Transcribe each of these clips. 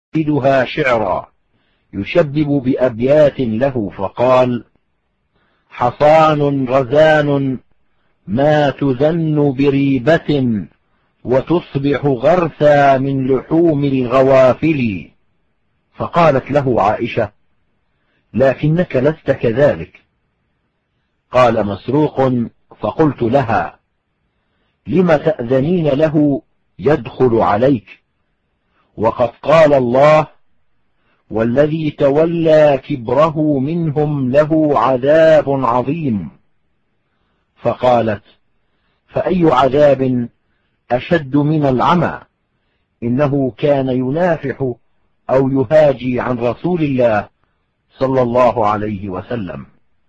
يزيدها شعرا يشبب بأبيات له، فقال: حصان رزان ما تذن بريبة، وتصبح غرثا من لحوم الغوافل. فقالت له عائشة: لكنك لست كذلك. قال مسروق: فقلت لها: لم تأذنين له يدخل عليك؟ وقد قال الله: والذي تولى كبره منهم له عذاب عظيم. فقالت: فأي عذاب أشد من العمى؟ إنه كان ينافح أو يهاجي عن رسول الله صلى الله عليه وسلم.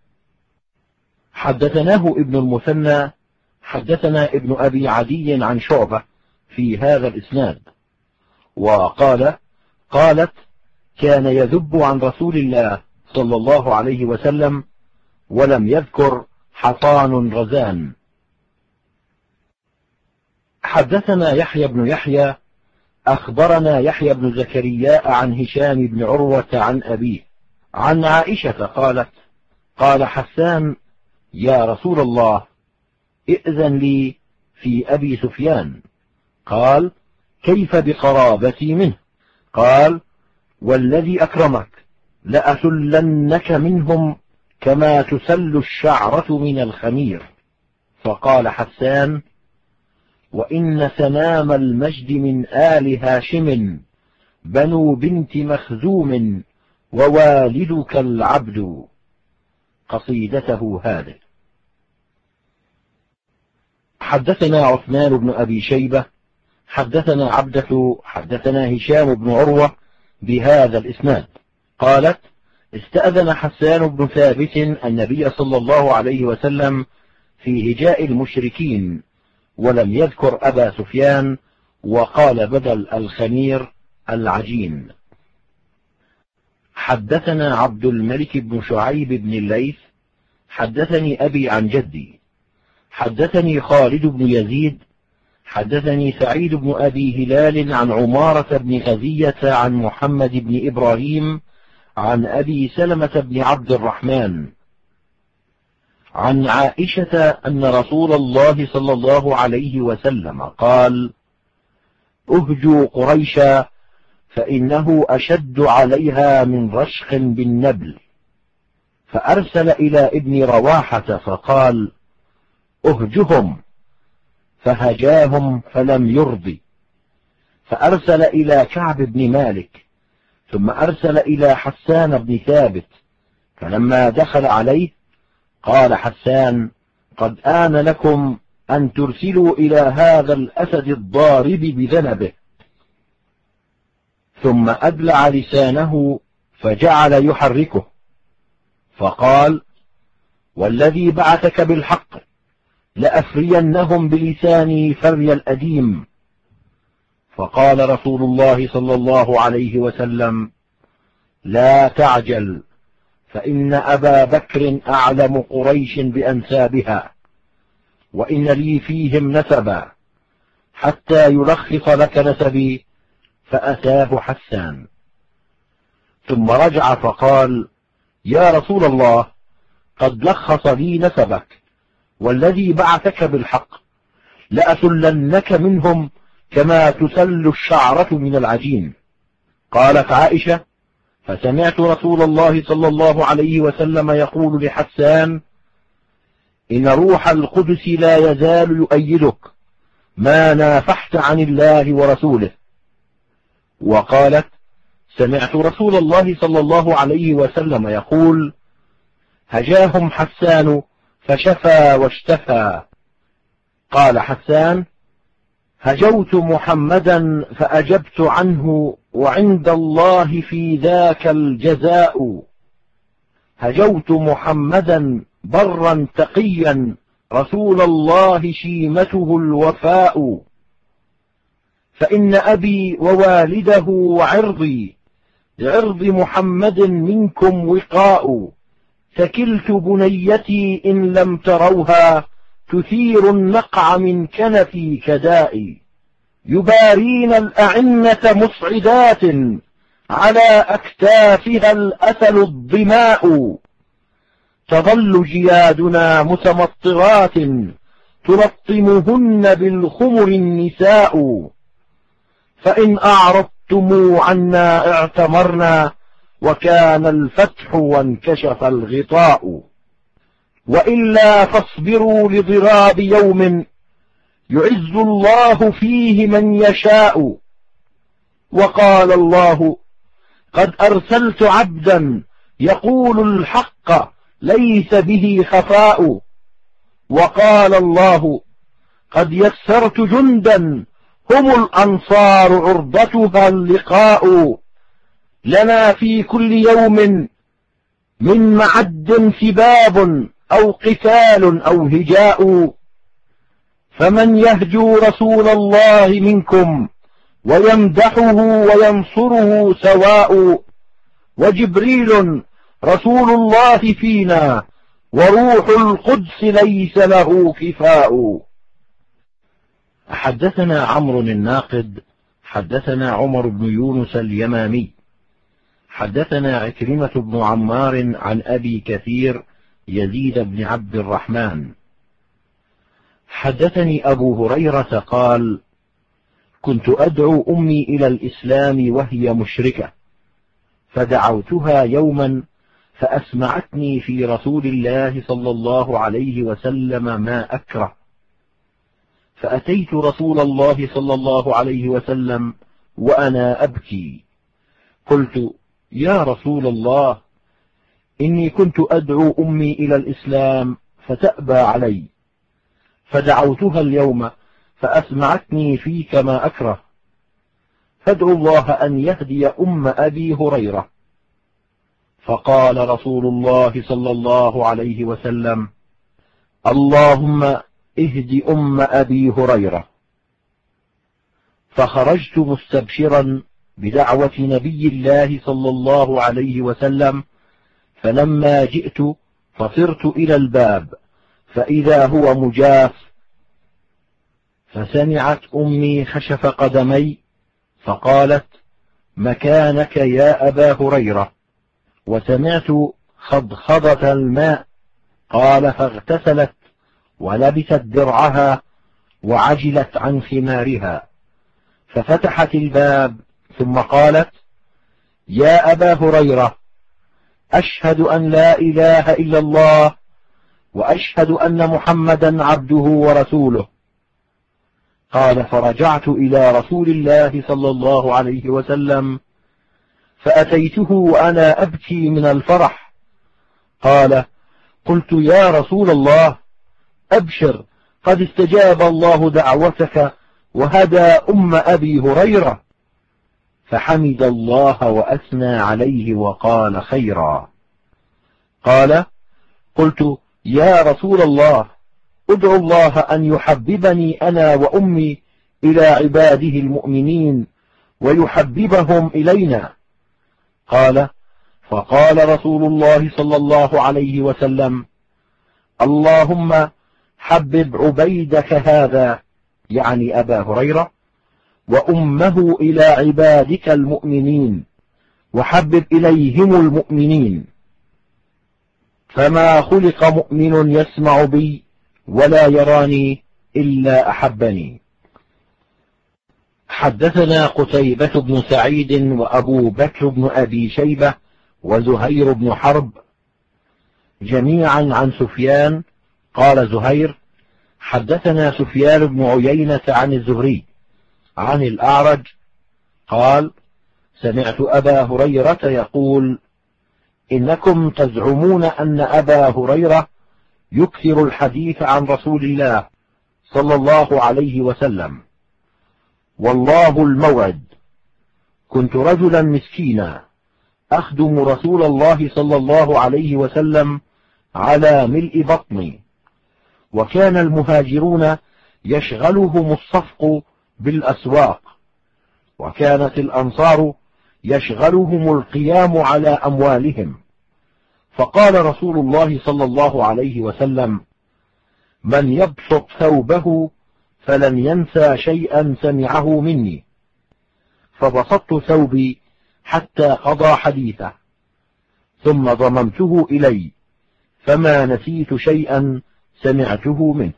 حدثناه ابن المثنى حدثنا ابن أبي عدي عن شعبة في هذا الإسناد، قالت: كان يذب عن رسول الله صلى الله عليه وسلم، ولم يذكر حصان رزان. حدثنا يحيى بن يحيى أخبرنا يحيى بن زكريا عن هشام بن عروة عن أبيه عن عائشة قالت: قال حسان: يا رسول الله، ائذن لي في أبي سفيان. قال: كيف بقرابتي منه؟ قال: والذي أكرمك لأسلنك منهم كما تسل الشعرة من الخمير. فقال حسان: وإن سنام المجد من آل هاشم بنو بنت مخزوم، ووالدك العبد. قصيدته هذه. حدثنا عثمان بن أبي شيبة حدثنا عبدة حدثنا هشام بن عروة بهذا الإسناد. قالت: استأذن حسان بن ثابت النبي صلى الله عليه وسلم في هجاء المشركين، ولم يذكر أبا سفيان، وقال بدل الخمير العجين. حدثنا عبد الملك بن شعيب بن الليث حدثني أبي عن جدي حدثني خالد بن يزيد حدثني سعيد بن أبي هلال عن عمارة بن غزية عن محمد بن إبراهيم عن أبي سلمة بن عبد الرحمن عن عائشة أن رسول الله صلى الله عليه وسلم قال: اهجوا قريشا فإنه أشد عليها من رشخ بالنبل. فأرسل إلى ابن رواحة فقال: اهجهم، فهجاهم فلم يرضي. فأرسل إلى كعب بن مالك، ثم أرسل إلى حسان بن ثابت، فلما دخل عليه قال حسان: قد آن لكم أن ترسلوا إلى هذا الأسد الضارب بذنبه. ثم أدلع لسانه فجعل يحركه، فقال: والذي بعثك بالحق لأفرينهم بلساني فري الأديم. فقال رسول الله صلى الله عليه وسلم: لا تعجل، فإن أبا بكر أعلم قريش بأنسابها، وإن لي فيهم نسبا، حتى يلخص لك نسبي. فأتاه حسان، ثم رجع فقال: يا رسول الله، قد لخص لي نسبك، والذي بعثك بالحق لأسلنك منهم كما تسل الشعرة من العجين. قالت عائشة: فسمعت رسول الله صلى الله عليه وسلم يقول لحسان: إن روح القدس لا يزال يؤيدك ما نافحت عن الله ورسوله. وقالت: سمعت رسول الله صلى الله عليه وسلم يقول: هجاهم حسان فشفى واشتفى. قال حسان: هجوت محمدا فأجبت عنه، وعند الله في ذاك الجزاء. هجوت محمدا برا تقيا، رسول الله شيمته الوفاء. فإن أبي ووالده وعرضي لعرض محمد منكم وقاء. ثكلت بنيتي إن لم تروها، تثير النقع من كنفي كدائي. يبارين الأعنة مصعدات، على أكتافها الأثل الظماء، تظل جيادنا متمطرات تلطمهن بالخمر النساء، فإن أعرضتم عنا اعتمرنا، وكان الفتح وانكشف الغطاء، وإلا فاصبروا لضراب يوم يعز الله فيه من يشاء. وقال الله: قد أرسلت عبدا يقول الحق ليس به خفاء. وقال الله: قد يسرت جندا هم الأنصار عرضتها اللقاء، لنا في كل يوم من معد سباب أو قتال أو هجاء، فمن يهجو رسول الله منكم ويمدحه وينصره سواء، وجبريل رسول الله فينا وروح القدس ليس له كفاء. حدثنا عمرو الناقد حدثنا عمر بن يونس اليمامي حدثنا عكرمة بن عمار عن أبي كثير يزيد بن عبد الرحمن حدثني أبو هريرة قال: كنت أدعو أمي إلى الإسلام وهي مشركة، فدعوتها يوما فأسمعتني في رسول الله صلى الله عليه وسلم ما أكره، فأتيت رسول الله صلى الله عليه وسلم وأنا أبكي، قلت: يا رسول الله، إني كنت أدعو أمي إلى الإسلام فتأبى علي، فدعوتها اليوم فأسمعتني فيك ما أكره، فادعو الله أن يهدي أم أبي هريرة. فقال رسول الله صلى الله عليه وسلم: اللهم اهد أم أبي هريرة. فخرجت مستبشرا بدعوة نبي الله صلى الله عليه وسلم، فلما جئت فصرت إلى الباب فإذا هو مجاف، فسمعت أمي خشف قدمي فقالت: مكانك يا أبا هريرة. وسمعت خضخضة الماء، قال: فاغتسلت ولبست درعها وعجلت عن خمارها، ففتحت الباب ثم قالت: يا أبا هريرة، أشهد أن لا إله إلا الله وأشهد أن محمدا عبده ورسوله. قال: فرجعت إلى رسول الله صلى الله عليه وسلم فأتيته وأنا أبكي من الفرح. قال: قلت: يا رسول الله، أبشر، قد استجاب الله دعوتك وهدى أم أبي هريرة. فحمد الله وأثنى عليه وقال خيرا. قال: قلت: يا رسول الله، ادعو الله أن يحببني أنا وأمي إلى عباده المؤمنين ويحببهم إلينا. قال: فقال رسول الله صلى الله عليه وسلم: اللهم حبب عبيدك هذا، يعني أبا هريرة، وأمه إلى عبادك المؤمنين، وحبب إليهم المؤمنين. فما خلق مؤمن يسمع بي ولا يراني إلا أحبني. حدثنا قتيبة بن سعيد وأبو بكر بن أبي شيبة وزهير بن حرب جميعا عن سفيان. قال زهير: حدثنا سفيان بن عيينة عن الزهري عن الأعرج قال: سمعت أبا هريرة يقول: إنكم تزعمون أن أبا هريرة يكثر الحديث عن رسول الله صلى الله عليه وسلم، والله الموعد. كنت رجلا مسكينا أخدم رسول الله صلى الله عليه وسلم على ملء بطني، وكان المهاجرون يشغلهم الصفق بالأسواق، وكانت الأنصار يشغلهم القيام على أموالهم. فقال رسول الله صلى الله عليه وسلم: من يبسط ثوبه فلن ينسى شيئا سمعه مني. فبسطت ثوبي حتى قضى حديثه، ثم ضممته إلي، فما نسيت شيئا سمعته منه.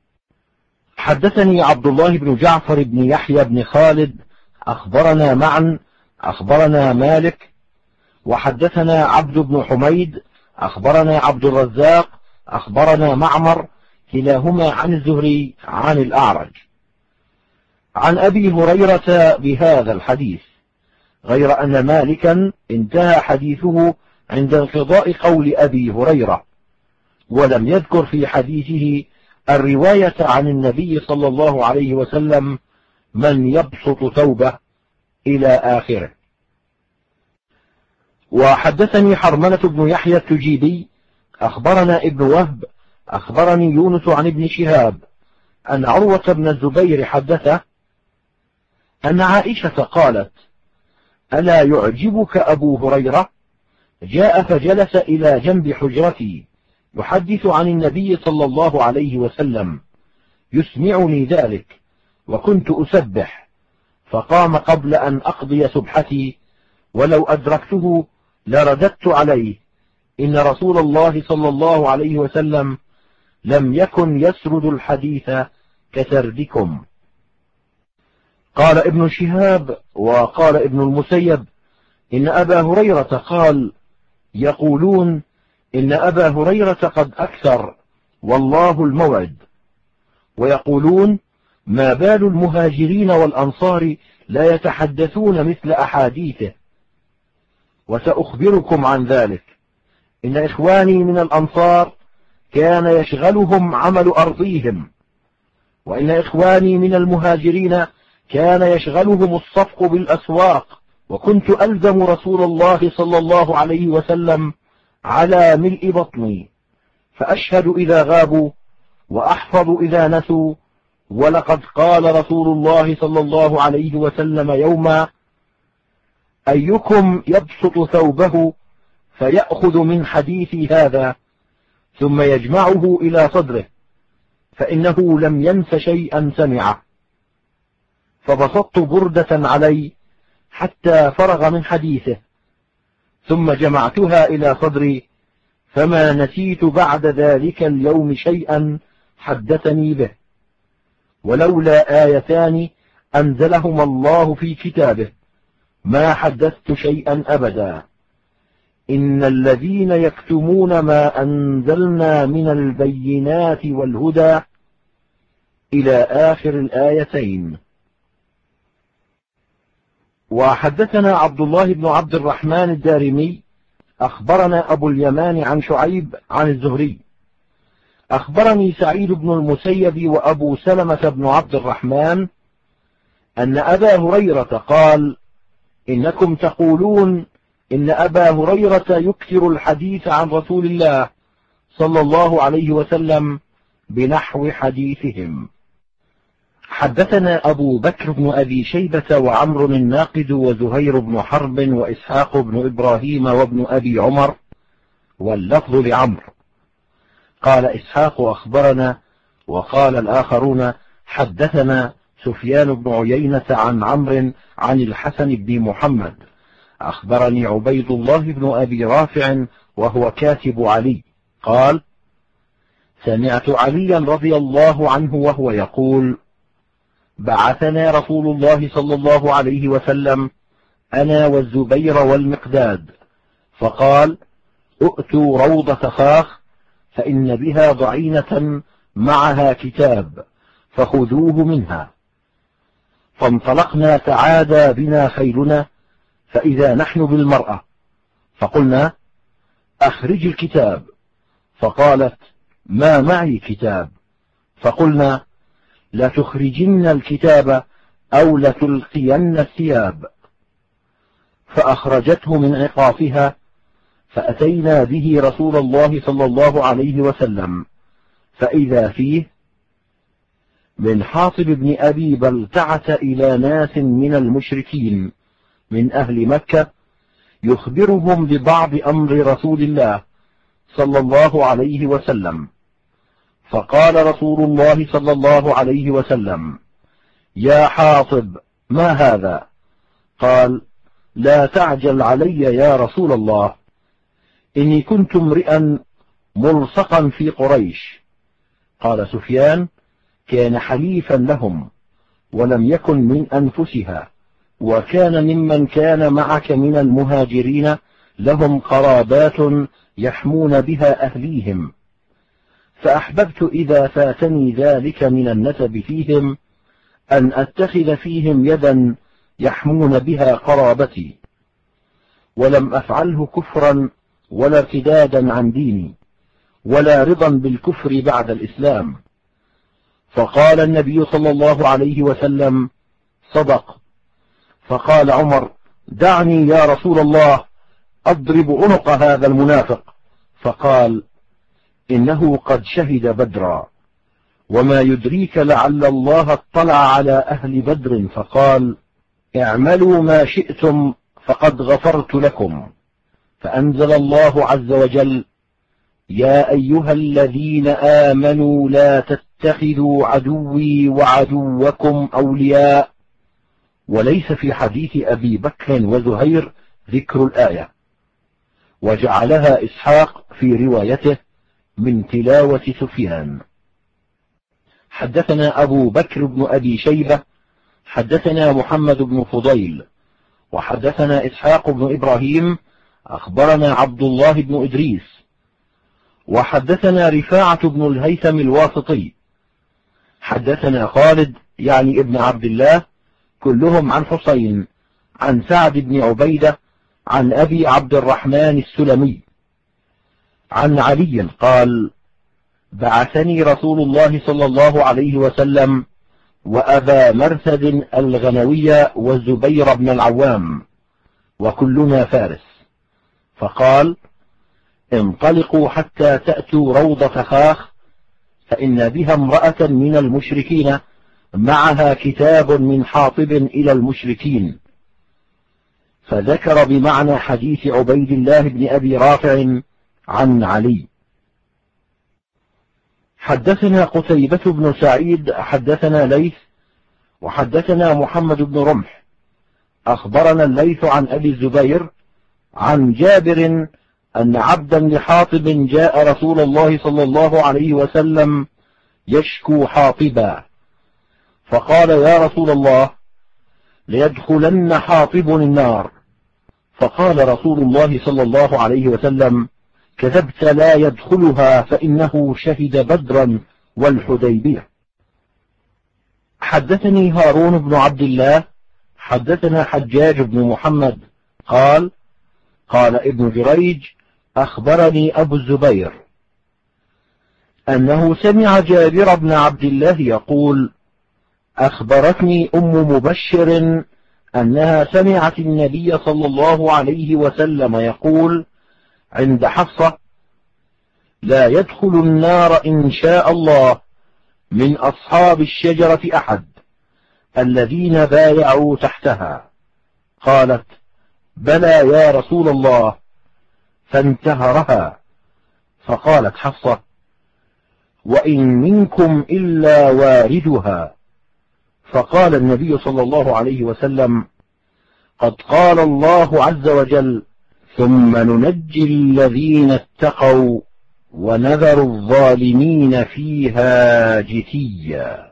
حدثني عبد الله بن جعفر بن يحيى بن خالد أخبرنا معا أخبرنا مالك، وحدثنا عبد بن حميد أخبرنا عبد الرزاق أخبرنا معمر، كلاهما عن الزهري عن الأعرج عن أبي هريرة بهذا الحديث، غير أن مالكا انتهى حديثه عند انقضاء قول أبي هريرة، ولم يذكر في حديثه الرواية عن النبي صلى الله عليه وسلم من يبسط ثوبه إلى آخره. وحدثني حرملة بن يحيى التجيبي أخبرنا ابن وهب أخبرني يونس عن ابن شهاب أن عروة بن الزبير حدثه أن عائشة قالت: ألا يعجبك أبو هريرة؟ جاء فجلس إلى جنب حجرتي يحدث عن النبي صلى الله عليه وسلم، يسمعني ذلك، وكنت أسبح، فقام قبل أن أقضي سبحتي، ولو أدركته لرددت عليه: إن رسول الله صلى الله عليه وسلم لم يكن يسرد الحديث كسردكم. قال ابن شهاب وقال ابن المسيب: إن أبا هريرة قال: يقولون إن أبا هريرة قد أكثر والله الموعد، ويقولون ما بال المهاجرين والأنصار لا يتحدثون مثل أحاديثه، وسأخبركم عن ذلك. إن إخواني من الأنصار كان يشغلهم عمل أرضيهم، وإن إخواني من المهاجرين كان يشغلهم الصفق بالأسواق، وكنت ألزم رسول الله صلى الله عليه وسلم على ملء بطني، فأشهد إذا غابوا وأحفظ إذا نسوا. ولقد قال رسول الله صلى الله عليه وسلم يوما: أيكم يبسط ثوبه فيأخذ من حديثي هذا ثم يجمعه إلى صدره، فإنه لم ينس شيئا سمعه. فبسطت بردة علي حتى فرغ من حديثه، ثم جمعتها إلى صدري، فما نسيت بعد ذلك اليوم شيئا حدثني به، ولولا آيتان أنزلهما الله في كتابه ما حدثت شيئا أبدا: إن الذين يكتمون ما أنزلنا من البينات والهدى، إلى آخر الآيتين. وحدثنا عبد الله بن عبد الرحمن الدارمي أخبرنا أبو اليمان عن شعيب عن الزهري أخبرني سعيد بن المسيب وأبو سلمة بن عبد الرحمن أن أبا هريرة قال: إنكم تقولون إن أبا هريرة يكثر الحديث عن رسول الله صلى الله عليه وسلم بنحو حديثهم. حدثنا أبو بكر بن أبي شيبة وعمر الناقد وزهير بن حرب وإسحاق بن إبراهيم وابن أبي عمر، واللفظ لعمر. قال إسحاق: أخبرنا، وقال الآخرون: حدثنا سفيان بن عيينة عن عمرو عن الحسن بن محمد. أخبرني عبيد الله بن أبي رافع وهو كاتب علي قال: سمعت عليا رضي الله عنه وهو يقول: بعثنا رسول الله صلى الله عليه وسلم أنا والزبير والمقداد، فقال: ائتوا روضة خاخ فإن بها ضعينة معها كتاب فخذوه منها. فانطلقنا تعادى بنا خيلنا، فإذا نحن بالمرأة، فقلنا: أخرج الكتاب. فقالت: ما معي كتاب. فقلنا: لتخرجن الكتاب أو لتلقين الثياب. فأخرجته من عقافها، فأتينا به رسول الله صلى الله عليه وسلم، فإذا فيه: من حاطب بن أبي بلتعة إلى ناس من المشركين من أهل مكة، يخبرهم ببعض أمر رسول الله صلى الله عليه وسلم. فقال رسول الله صلى الله عليه وسلم: يا حاطب، ما هذا؟ قال: لا تعجل علي يا رسول الله، إني كنت امرئا ملصقا في قريش. قال سفيان: كان حليفا لهم ولم يكن من أنفسها، وكان ممن كان معك من المهاجرين لهم قرابات يحمون بها أهليهم، فأحببت إذا فاتني ذلك من النسب فيهم أن أتخذ فيهم يدا يحمون بها قرابتي، ولم أفعله كفرا ولا ارتدادا عن ديني ولا رضا بالكفر بعد الإسلام. فقال النبي صلى الله عليه وسلم: صدق. فقال عمر: دعني يا رسول الله أضرب عنق هذا المنافق. فقال: إنه قد شهد بدرا، وما يدريك لعل الله اطلع على أهل بدر فقال: اعملوا ما شئتم فقد غفرت لكم. فأنزل الله عز وجل: يا أيها الذين آمنوا لا تتخذوا عدوي وعدوكم أولياء. وليس في حديث أبي بكر وزهير ذكر الآية، وجعلها إسحاق في روايته من تلاوة سفيان. حدثنا أبو بكر بن أبي شيبة حدثنا محمد بن فضيل وحدثنا إسحاق بن إبراهيم أخبرنا عبد الله بن إدريس وحدثنا رفاعة بن الهيثم الواسطي حدثنا خالد يعني ابن عبد الله كلهم عن حسين عن سعد بن عبيدة عن أبي عبد الرحمن السلمي عن علي قال: بعثني رسول الله صلى الله عليه وسلم وأبا مرثد الغنوي والزبير بن العوام وكلنا فارس، فقال: انطلقوا حتى تأتوا روضة خاخ، فإن بها امرأة من المشركين معها كتاب من حاطب إلى المشركين. فذكر بمعنى حديث عبيد الله بن أبي رافع عن علي. حدثنا قتيبة بن سعيد حدثنا ليث وحدثنا محمد بن رمح أخبرنا الليث عن أبي الزبير عن جابر أن عبدا لحاطب جاء رسول الله صلى الله عليه وسلم يشكو حاطبا، فقال: يا رسول الله، ليدخلن حاطب النار. فقال رسول الله صلى الله عليه وسلم: كذبت، لا يدخلها فإنه شهد بدرا والحديبية. حدثني هارون بن عبد الله حدثنا حجاج بن محمد قال: قال ابن جريج: أخبرني أبو الزبير أنه سمع جابر بن عبد الله يقول: أخبرتني أم مبشر أنها سمعت النبي صلى الله عليه وسلم يقول عند حفصة: لا يدخل النار إن شاء الله من أصحاب الشجرة أحد الذين بايعوا تحتها. قالت: بلى يا رسول الله، فانتهرها. فقالت حفصة: وإن منكم إلا واردها. فقال النبي صلى الله عليه وسلم: قد قال الله عز وجل: ثم ننجي الذين اتقوا ونذر الظالمين فيها جثيا.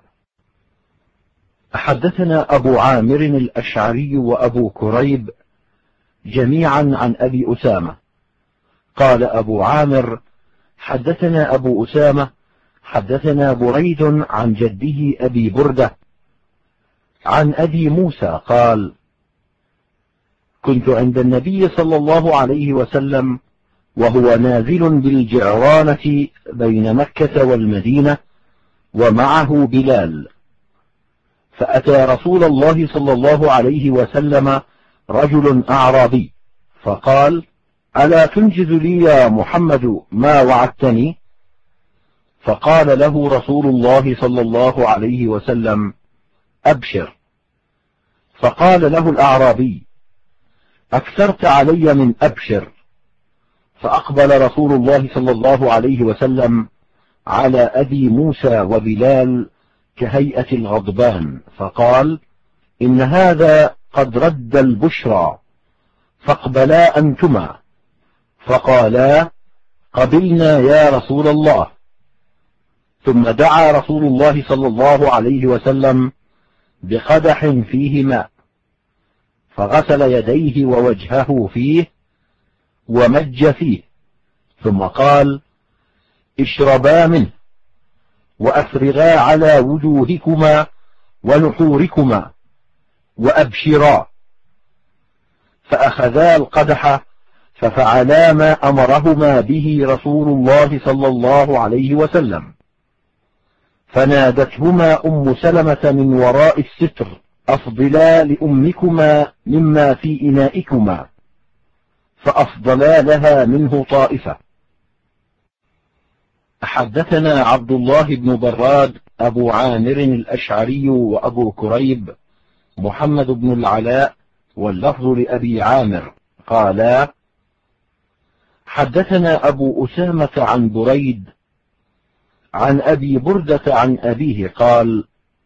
حدثنا أبو عامر الأشعري وأبو كريب جميعا عن أبي أسامة قال أبو عامر: حدثنا أبو أسامة حدثنا بريد عن جده أبي بردة عن أبي موسى قال: كنت عند النبي صلى الله عليه وسلم وهو نازل بالجعرانة بين مكة والمدينة ومعه بلال، فأتى رسول الله صلى الله عليه وسلم رجل أعرابي فقال: ألا تنجز لي يا محمد ما وعدتني؟ فقال له رسول الله صلى الله عليه وسلم: أبشر. فقال له الأعرابي: أكثرت علي من أبشر. فأقبل رسول الله صلى الله عليه وسلم على أبي موسى وبلال كهيئة الغضبان فقال: إن هذا قد رد البشرى، فاقبلا أنتما. فقالا: قبلنا يا رسول الله. ثم دعا رسول الله صلى الله عليه وسلم بقدح فيه ماء، فغسل يديه ووجهه فيه ومج فيه، ثم قال: اشربا منه وأفرغا على وجوهكما ونحوركما وأبشرا. فأخذا القدح ففعلا ما أمرهما به رسول الله صلى الله عليه وسلم. فنادتهما أم سلمة من وراء الستر: أفضلا لأمكما مما في إنائكما، فأفضلا لها منه طائفة. حدثنا عبد الله بن براد أبو عامر الأشعري وأبو كريب محمد بن العلاء واللفظ لأبي عامر قالا: حدثنا أبو أسامة عن بريد عن أبي بردة عن أبيه قال: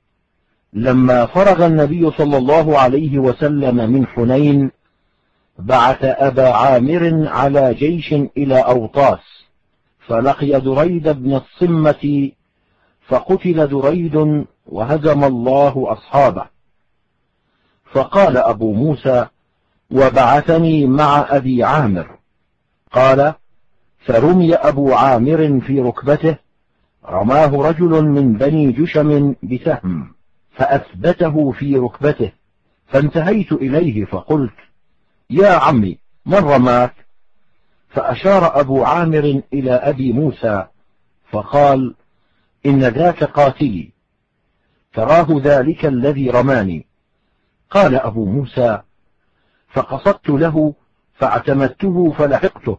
لما فرغ النبي صلى الله عليه وسلم من حنين بعث أبا عامر على جيش إلى أوطاس، فلقي دريد بن الصمة، فقتل دريد وهزم الله أصحابه. فقال أبو موسى: وبعثني مع أبي عامر. قال: فرمي أبو عامر في ركبته، رماه رجل من بني جشم بسهم فأثبته في ركبته، فانتهيت إليه فقلت: يا عمي، من رماك؟ فأشار أبو عامر إلى أبي موسى فقال: إن ذاك قاتلي، تراه ذلك الذي رماني. قال أبو موسى: فقصدت له فاعتمدته فلحقته،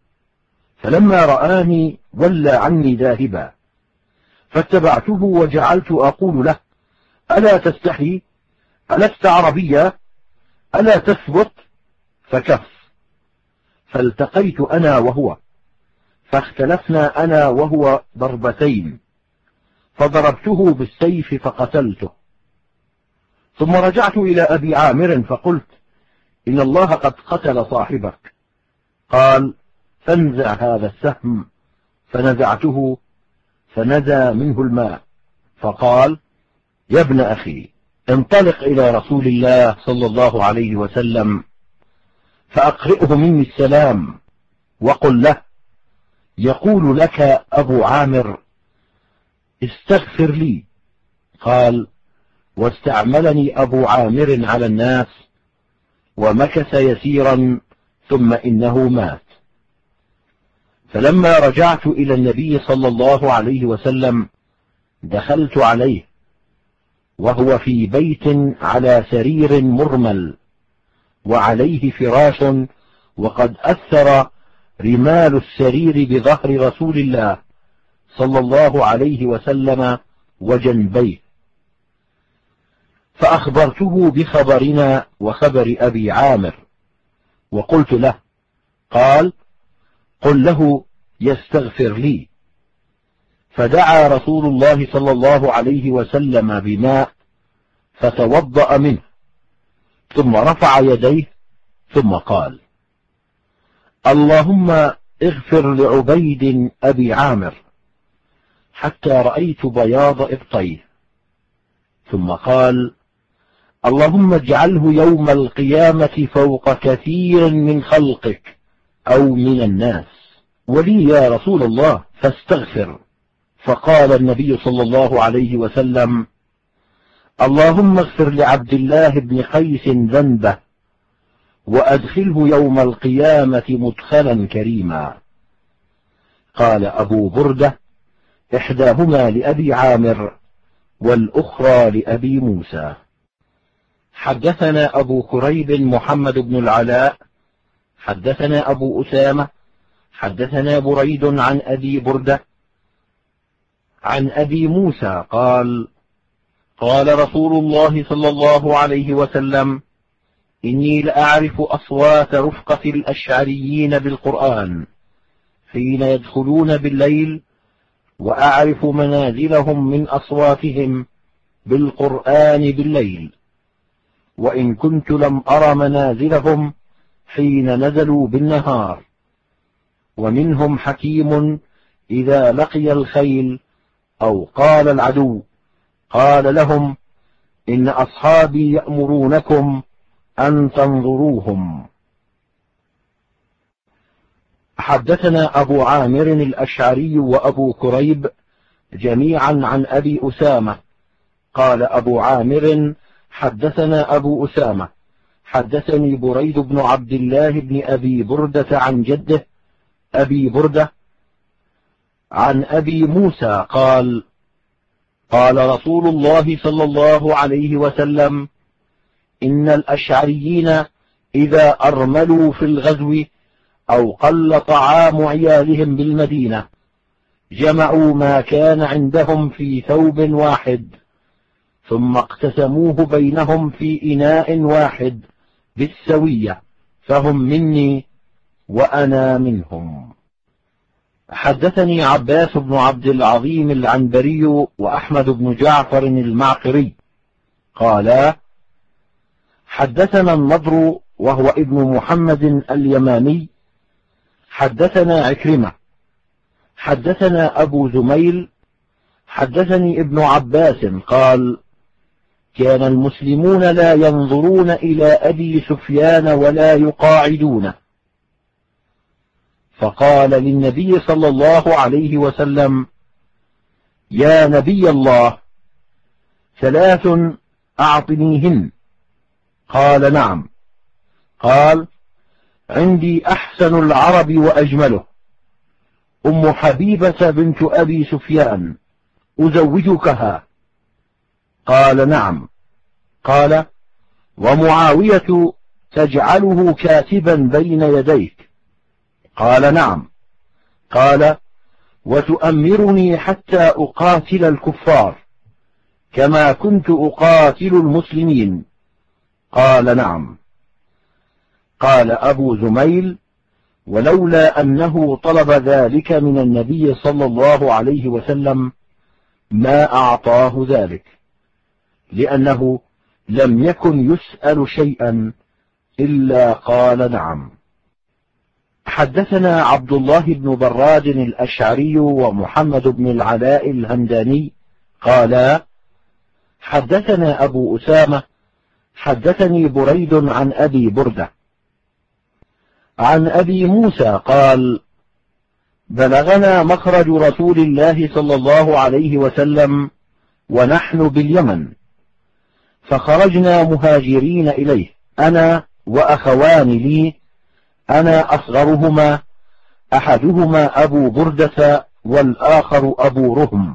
فلما رآني ولى عني ذاهبا، فاتبعته وجعلت أقول له: ألا تستحي؟ ألست عربيا؟ ألا تثبت؟ فكف. فالتقيت أنا وهو، فاختلفنا أنا وهو ضربتين، فضربته بالسيف فقتلته. ثم رجعت إلى أبي عامر فقلت: إن الله قد قتل صاحبك. قال: فانزع هذا السهم. فنزعته فنزى منه الماء، فقال: يا ابن أخي، انطلق إلى رسول الله صلى الله عليه وسلم فأقرئه مني السلام، وقل له: يقول لك أبو عامر: استغفر لي. قال: واستعملني أبو عامر على الناس، ومكث يسيرا ثم إنه مات. فلما رجعت إلى النبي صلى الله عليه وسلم دخلت عليه وهو في بيت على سرير مرمل وعليه فراش، وقد أثر رمال السرير بظهر رسول الله صلى الله عليه وسلم وجنبيه. فأخبرته بخبرنا وخبر أبي عامر وقلت له. قال: قل له يستغفر لي. فدعا رسول الله صلى الله عليه وسلم بماء فتوضأ منه، ثم رفع يديه ثم قال: اللهم اغفر لعبيد أبي عامر، حتى رأيت بياض إبطيه. ثم قال: اللهم اجعله يوم القيامة فوق كثير من خلقك أو من الناس، ولي يا رسول الله فاستغفر. فقال النبي صلى الله عليه وسلم: اللهم اغفر لعبد الله بن قيس ذنبه، وأدخله يوم القيامة مدخلا كريما. قال أبو بردة: إحداهما لأبي عامر والأخرى لأبي موسى. حدثنا أبو كريب محمد بن العلاء حدثنا أبو أسامة حدثنا بريد عن أبي بردة عن أبي موسى قال: قال رسول الله صلى الله عليه وسلم: إني لأعرف أصوات رفقة الأشعريين بالقرآن حين يدخلون بالليل، وأعرف منازلهم من أصواتهم بالقرآن بالليل، وإن كنت لم أر منازلهم حين نزلوا بالنهار، ومنهم حكيم إذا لقي الخيل أو قال العدو قال لهم: إن أصحابي يأمرونكم أن تنظروهم. حدثنا أبو عامر الأشعري وأبو كريب جميعا عن أبي أسامة قال أبو عامر: حدثنا أبو أسامة حدثني بريد بن عبد الله بن أبي بردة عن جده أبي بردة عن أبي موسى قال: قال رسول الله صلى الله عليه وسلم: إن الأشعريين إذا أرملوا في الغزو أو قل طعام عيالهم بالمدينة جمعوا ما كان عندهم في ثوب واحد، ثم اقتسموه بينهم في إناء واحد بالسوية، فهم مني وأنا منهم. حدثني عباس بن عبد العظيم العنبري وأحمد بن جعفر المعقري قالا: حدثنا النضر وهو ابن محمد اليماني حدثنا عكرمة حدثنا أبو زميل حدثني ابن عباس قال: كان المسلمون لا ينظرون إلى أبي سفيان ولا يقاعدونه، فقال للنبي صلى الله عليه وسلم: يا نبي الله، ثلاث أعطنيهن. قال: نعم. قال: عندي أحسن العرب وأجمله، أم حبيبة بنت أبي سفيان، أزوجكها؟ قال: نعم. قال: ومعاوية تجعله كاتبا بين يديك؟ قال: نعم. قال: وتؤمرني حتى أقاتل الكفار كما كنت أقاتل المسلمين؟ قال: نعم. قال أبو زميل: ولولا أنه طلب ذلك من النبي صلى الله عليه وسلم ما أعطاه ذلك، لأنه لم يكن يسأل شيئا إلا قال: نعم. حدثنا عبد الله بن براد الأشعري ومحمد بن العلاء الهمداني قالا: حدثنا أبو أسامة حدثني بريد عن أبي بردة عن أبي موسى قال: بلغنا مخرج رسول الله صلى الله عليه وسلم ونحن باليمن، فخرجنا مهاجرين إليه، أنا وأخوان لي، أنا أصغرهما، أحدهما أبو بردة والآخر أبو رهم،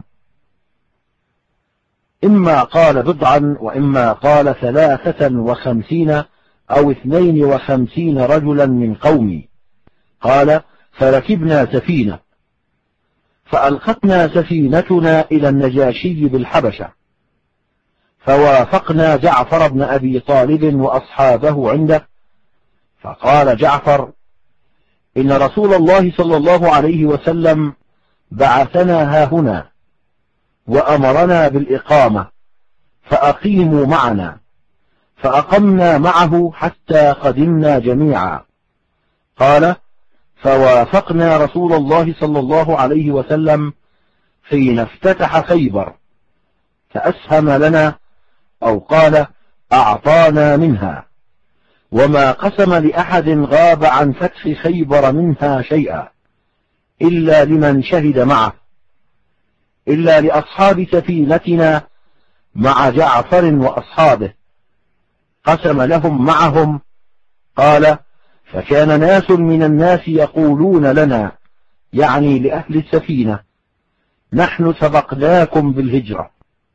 إما قال بضعا وإما قال 53 أو 52 رجلا من قومي. قال: فركبنا سفينة، فألقتنا سفينتنا إلى النجاشي بالحبشة، فوافقنا جعفر بن أبي طالب وأصحابه عنده، فقال جعفر: إن رسول الله صلى الله عليه وسلم بعثنا هاهنا وأمرنا بالإقامة، فأقيموا معنا. فأقمنا معه حتى قدمنا جميعا. قال: فوافقنا رسول الله صلى الله عليه وسلم حين افتتح خيبر، فأسهم لنا، أو قال أعطانا منها، وما قسم لأحد غاب عن فتح خيبر منها شيئا إلا لمن شهد معه، إلا لأصحاب سفينتنا مع جعفر وأصحابه قسم لهم معهم. قال: فكان ناس من الناس يقولون لنا، يعني لأهل السفينة: نحن سبقناكم بالهجرة.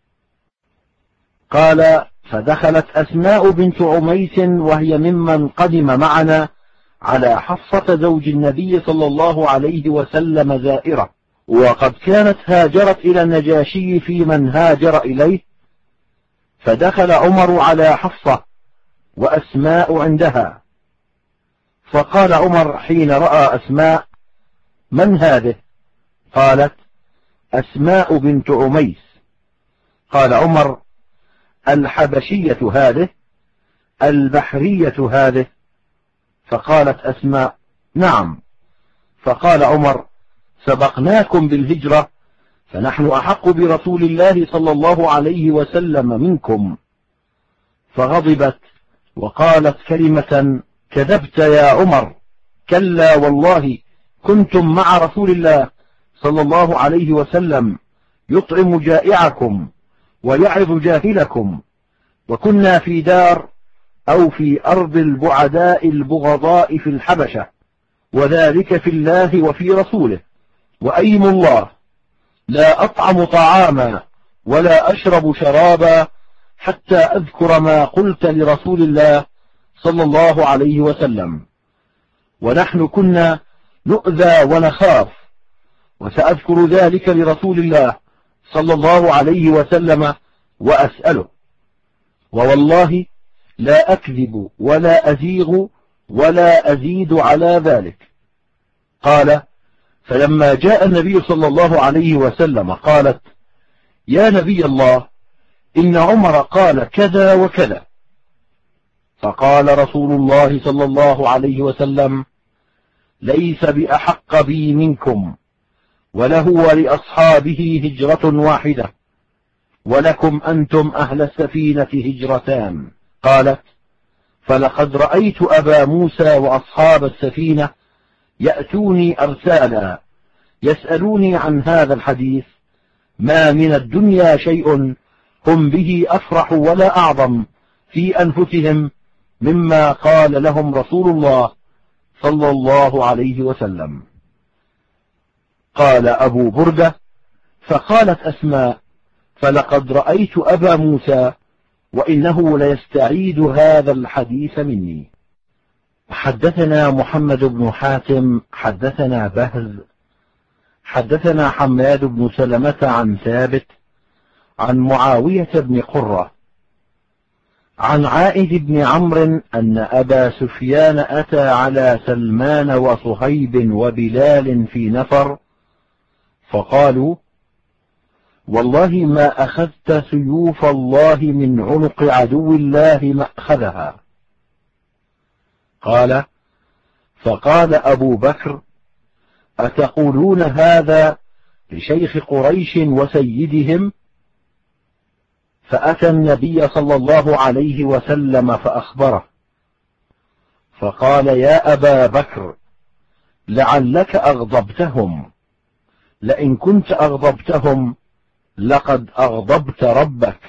قال: فدخلت أسماء بنت عميس وهي ممن قدم معنا على حفصة زوج النبي صلى الله عليه وسلم زائرة، وقد كانت هاجرت إلى النجاشي في من هاجر إليه، فدخل عمر على حفصة وأسماء عندها، فقال عمر حين رأى أسماء: من هذه؟ قالت: أسماء بنت عميس. قال عمر: الحبشية هذه؟ البحرية هذه؟ فقالت أسماء: نعم. فقال عمر: سبقناكم بالهجرة، فنحن أحق برسول الله صلى الله عليه وسلم منكم. فغضبت وقالت كلمة: كذبت يا عمر، كلا والله كنتم مع رسول الله صلى الله عليه وسلم يطعم جائعكم ويعظ جاهلكم، وكنا في دار أو في أرض البعداء البغضاء في الحبشة، وذلك في الله وفي رسوله، وأيم الله لا أطعم طعاما ولا أشرب شرابا حتى أذكر ما قلت لرسول الله صلى الله عليه وسلم، ونحن كنا نؤذى ونخاف، وسأذكر ذلك لرسول الله صلى الله عليه وسلم وأسأله، ووالله لا أكذب ولا أزيغ ولا أزيد على ذلك. قال: فلما جاء النبي صلى الله عليه وسلم قالت: يا نبي الله، إن عمر قال كذا وكذا. فقال رسول الله صلى الله عليه وسلم: ليس بأحق بي منكم، وله ولأصحابه هجرة واحدة، ولكم أنتم أهل السفينة هجرتان. قالت: فلقد رأيت أبا موسى وأصحاب السفينة يأتوني أرسالا يسألوني عن هذا الحديث، ما من الدنيا شيء هم به أفرح ولا أعظم في أنفسهم مما قال لهم رسول الله صلى الله عليه وسلم. قال أبو بردة: فقالت أسماء: فلقد رأيت أبا موسى وإنه ليستعيد هذا الحديث مني. حدثنا محمد بن حاتم حدثنا بهز حدثنا حماد بن سلمة عن ثابت عن معاوية بن قرة عن عائد بن عمرو أن أبا سفيان أتى على سلمان وصهيب وبلال في نفر، فقالوا: والله ما أخذت سيوف الله من عنق عدو الله مأخذها. قال: فقال أبو بكر: أتقولون هذا لشيخ قريش وسيدهم؟ فأتى النبي صلى الله عليه وسلم فأخبره، فقال: يا أبا بكر، لعلك أغضبتهم، لئن كنت أغضبتهم لقد أغضبت ربك.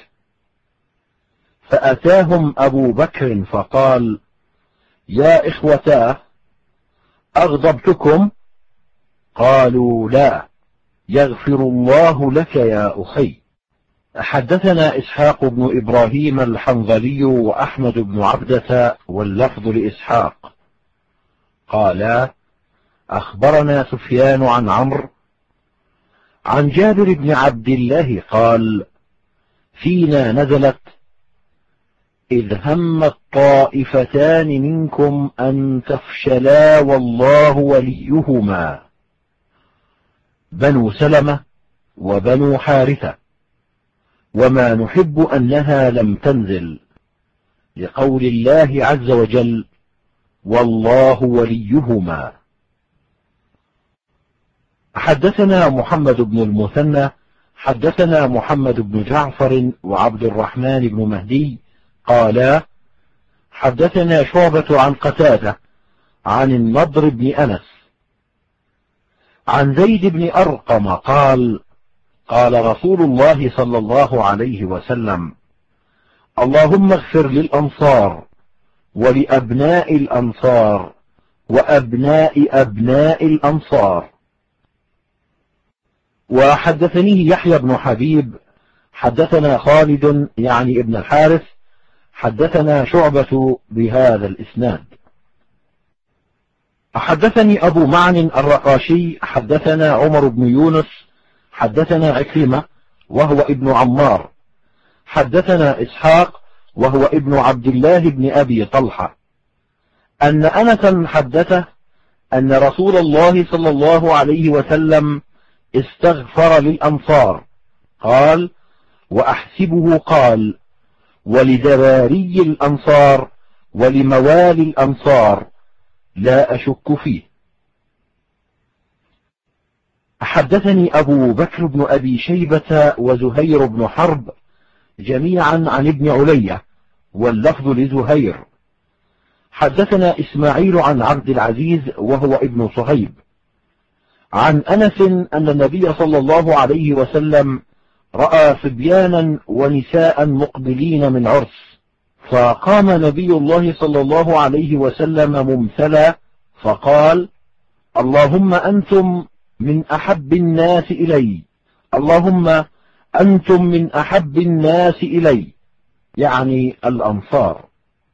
فأتاهم أبو بكر فقال: يا إخوتاه، أغضبتكم؟ قالوا: لا، يغفر الله لك يا أخي. حدثنا إسحاق بن إبراهيم الحنظلي وأحمد بن عبدة واللفظ لإسحاق قالا: أخبرنا سفيان عن عمرو عن جابر بن عبد الله قال: فينا نزلت: إذ همت طائفتان منكم أن تفشلا والله وليهما، بنو سلمة وبنو حارثة، وما نحب أنها لم تنزل، لقول الله عز وجل: والله وليهما. حدثنا محمد بن المثنى حدثنا محمد بن جعفر وعبد الرحمن بن مهدي قالا: حدثنا شعبة عن قتادة عن النضر بن أنس عن زيد بن أرقم قال: قال رسول الله صلى الله عليه وسلم: اللهم اغفر للأنصار ولأبناء الأنصار وأبناء أبناء الأنصار. وحدثنيه يحيى بن حبيب حدثنا خالد يعني ابن الحارث حدثنا شعبة بهذا الإسناد. حدثني أبو معن الرقاشي حدثنا عمر بن يونس حدثنا عكرمة وهو ابن عمار حدثنا إسحاق وهو ابن عبد الله بن أبي طلحة أن أنسا حدثه أن رسول الله صلى الله عليه وسلم استغفر للأنصار، قال: وأحسبه قال: ولدباري الأنصار ولموالي الأنصار لا أشك فيه. حدثني أبو بكر بن أبي شيبة وزهير بن حرب جميعا عن ابن علية واللفظ لزهير. حدثنا إسماعيل عن عبد العزيز وهو ابن صهيب عن أنس أن النبي صلى الله عليه وسلم رأى صبيانا ونساء مقبلين من عرس، فقام نبي الله صلى الله عليه وسلم ممثلا فقال: اللهم أنتم من أحب الناس إلي، اللهم أنتم من أحب الناس إلي، يعني الأنصار.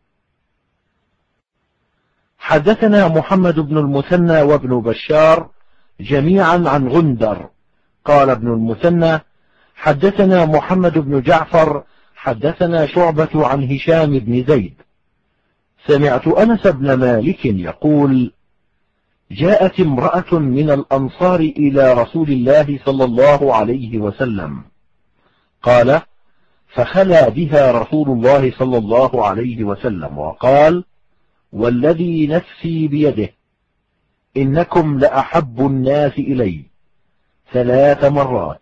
حدثنا محمد بن المثنى وابن بشار جميعا عن غندر. قال ابن المثنى: حدثنا محمد بن جعفر حدثنا شعبة عن هشام بن زيد. سمعت أنس بن مالك يقول: جاءت امرأة من الأنصار إلى رسول الله صلى الله عليه وسلم، قال: فخلى بها رسول الله صلى الله عليه وسلم وقال: والذي نفسي بيده إنكم لأحب الناس إلي 3 مرات.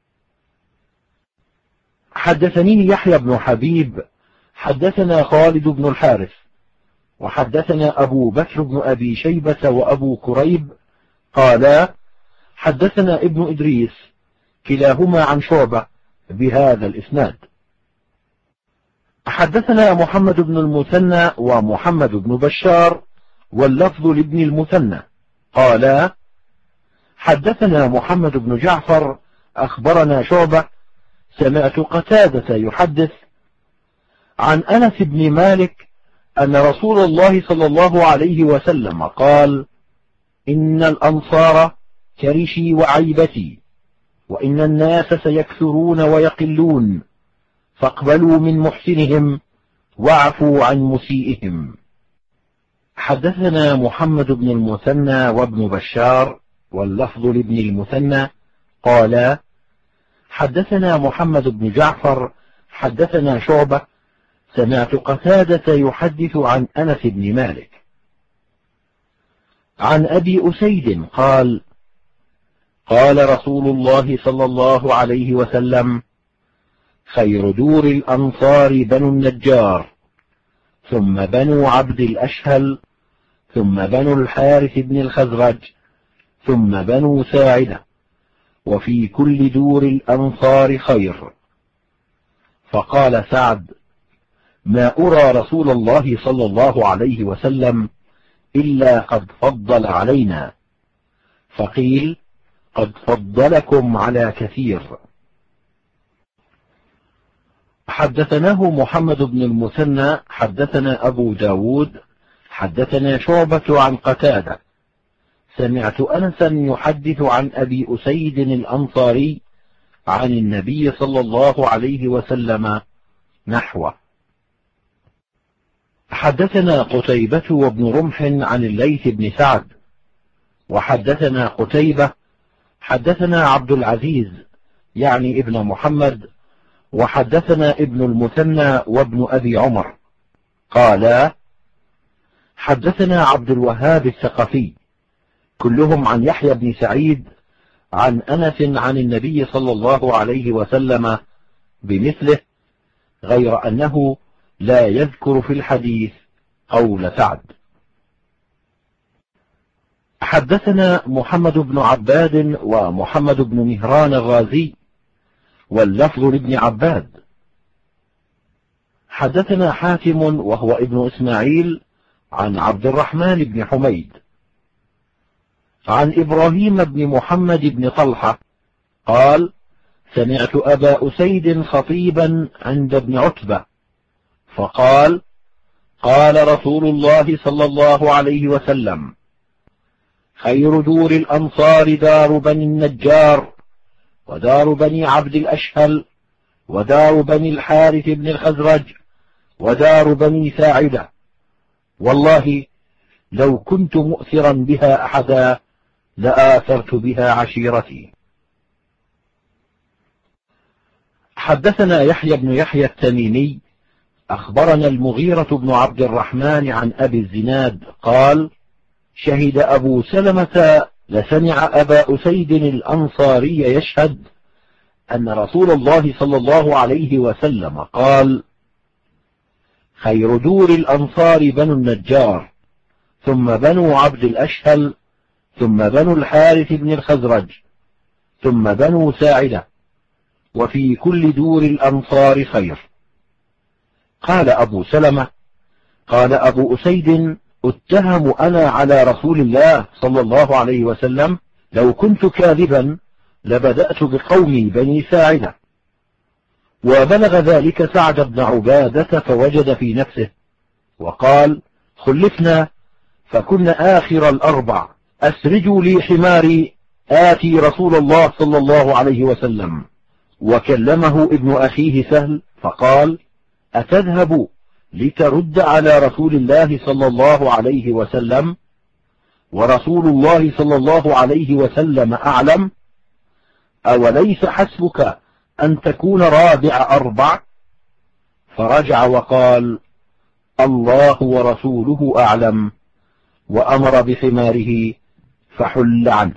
حدثني يحيى بن حبيب حدثنا خالد بن الحارث وحدثنا أبو بكر بن أبي شيبة وأبو كريب قالا: حدثنا ابن إدريس كلاهما عن شعبة بهذا الإسناد. حدثنا محمد بن المثنى ومحمد بن بشار واللفظ لابن المثنى قالا: حدثنا محمد بن جعفر أخبرنا شعبة سمعت قتادة يحدث عن أنس بن مالك أن رسول الله صلى الله عليه وسلم قال: إن الأنصار كرشي وعيبتي، وإن الناس سيكثرون ويقلون، فاقبلوا من محسنهم واعفوا عن مسيئهم. حدثنا محمد بن المثنى وابن بشار واللفظ لابن المثنى قالا: حدثنا محمد بن جعفر حدثنا شعبة سمعت قتادة يحدث عن أنس بن مالك عن أبي أسيد قال: قال رسول الله صلى الله عليه وسلم: خير دور الأنصار بنو النجار، ثم بنو عبد الأشهل، ثم بنو الحارث بن الخزرج، ثم بنو ساعدة، وفي كل دور الأنصار خير. فقال سعد: ما أرى رسول الله صلى الله عليه وسلم إلا قد فضل علينا. فقيل: قد فضلكم على كثير. حدثناه محمد بن المثنى حدثنا أبو داود حدثنا شعبة عن قتادة سمعت أنسا يحدث عن أبي أسيد الأنصاري عن النبي صلى الله عليه وسلم نحوه. حدثنا قتيبة وابن رمح عن الليث بن سعد وحدثنا قتيبة حدثنا عبد العزيز يعني ابن محمد وحدثنا ابن المثنى وابن أبي عمر قالا: حدثنا عبد الوهاب الثقفي كلهم عن يحيى بن سعيد عن أنس عن النبي صلى الله عليه وسلم بمثله، غير أنه لا يذكر في الحديث قول سعد. حدثنا محمد بن عباد ومحمد بن مهران الرازي واللفظ لابن عباد. حدثنا حاتم وهو ابن إسماعيل عن عبد الرحمن بن حميد عن إبراهيم بن محمد بن طلحة قال: سمعت أبا أسيد خطيبا عند ابن عتبة فقال: قال رسول الله صلى الله عليه وسلم: خير دور الأنصار دار بني النجار، ودار بني عبد الأشهل، ودار بني الحارث بن الخزرج، ودار بني ساعدة، والله لو كنت مؤثرا بها أحدا لآثرت بها عشيرتي. حدثنا يحيى بن يحيى التميمي أخبرنا المغيرة بن عبد الرحمن عن أبي الزناد قال: شهد أبو سلمة لسمع أبا أسيد الأنصاري يشهد أن رسول الله صلى الله عليه وسلم قال: خير دور الأنصار بنو النجار، ثم بنو عبد الأشهل، ثم بنو الحارث بن الخزرج، ثم بنو ساعدة، وفي كل دور الأنصار خير. قال أبو سلمة: قال أبو أسيد: اتهم أنا على رسول الله صلى الله عليه وسلم، لو كنت كاذبا لبدأت بقومي بني ساعدة. وبلغ ذلك سعد بن عبادة فوجد في نفسه وقال: خلفنا فكنا آخر الأربع، أسرجوا لي حماري آتي رسول الله صلى الله عليه وسلم. وكلمه ابن أخيه سهل فقال: أتذهب لترد على رسول الله صلى الله عليه وسلم ورسول الله صلى الله عليه وسلم أعلم؟ أوليس حسبك أن تكون رابع أربع؟ فرجع وقال: الله ورسوله أعلم، وأمر بحماره فحل عنه.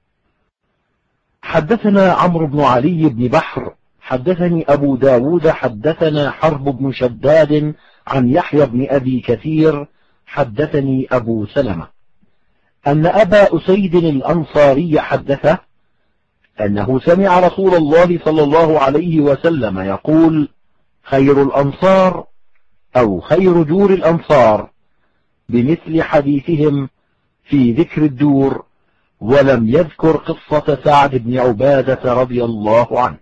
حدثنا عمرو بن علي بن بحر حدثني أبو داود حدثنا حرب بن شداد عن يحيى بن أبي كثير حدثني أبو سلمة أن أبا أسيد الأنصاري حدثه أنه سمع رسول الله صلى الله عليه وسلم يقول: خير الأنصار أو خير دور الأنصار، بمثل حديثهم في ذكر الدور، ولم يذكر قصة سعد بن عبادة رضي الله عنه.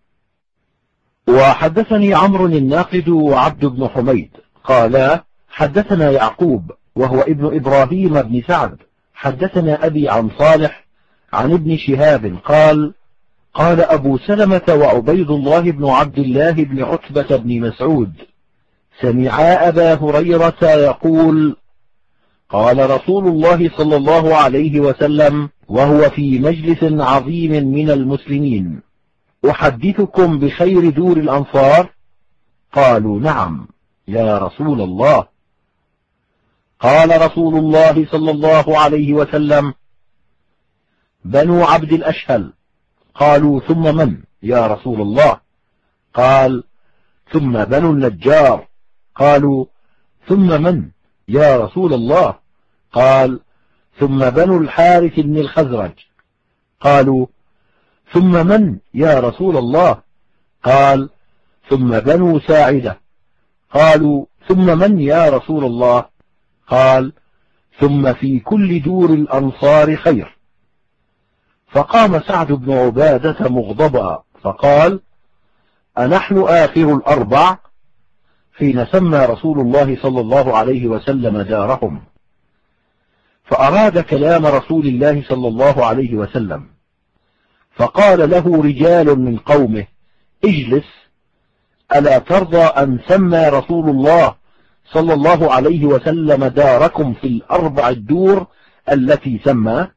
وحدثني عمرو الناقد وعبد بن حميد قالا: حدثنا يعقوب وهو ابن إبراهيم بن سعد حدثنا أبي عن صالح عن ابن شهاب قال: قال أبو سلمة وعبيد الله بن عبد الله بن عتبة بن مسعود سمعا أبا هريرة يقول: قال رسول الله صلى الله عليه وسلم وهو في مجلس عظيم من المسلمين: أحدثكم بخير دور الأنصار؟ قالوا: نعم يا رسول الله. قال رسول الله صلى الله عليه وسلم: بنو عبد الأشهل. قالوا: ثم من يا رسول الله؟ قال: ثم بنو النجار. قالوا: ثم من يا رسول الله؟ قال: ثم بنو الحارث بن الخزرج. قالوا: ثم من يا رسول الله؟ قال: ثم بنو ساعدة. قالوا: ثم من يا رسول الله؟ قال: ثم في كل دور الأنصار خير. فقام سعد بن عبادة مغضبا فقال: أنحن آخر الأربع؟ حين سمى رسول الله صلى الله عليه وسلم دارهم. فأراد كلام رسول الله صلى الله عليه وسلم، فقال له رجال من قومه: اجلس، ألا ترضى أن سمى رسول الله صلى الله عليه وسلم داركم في الأربع الدور التي سمى؟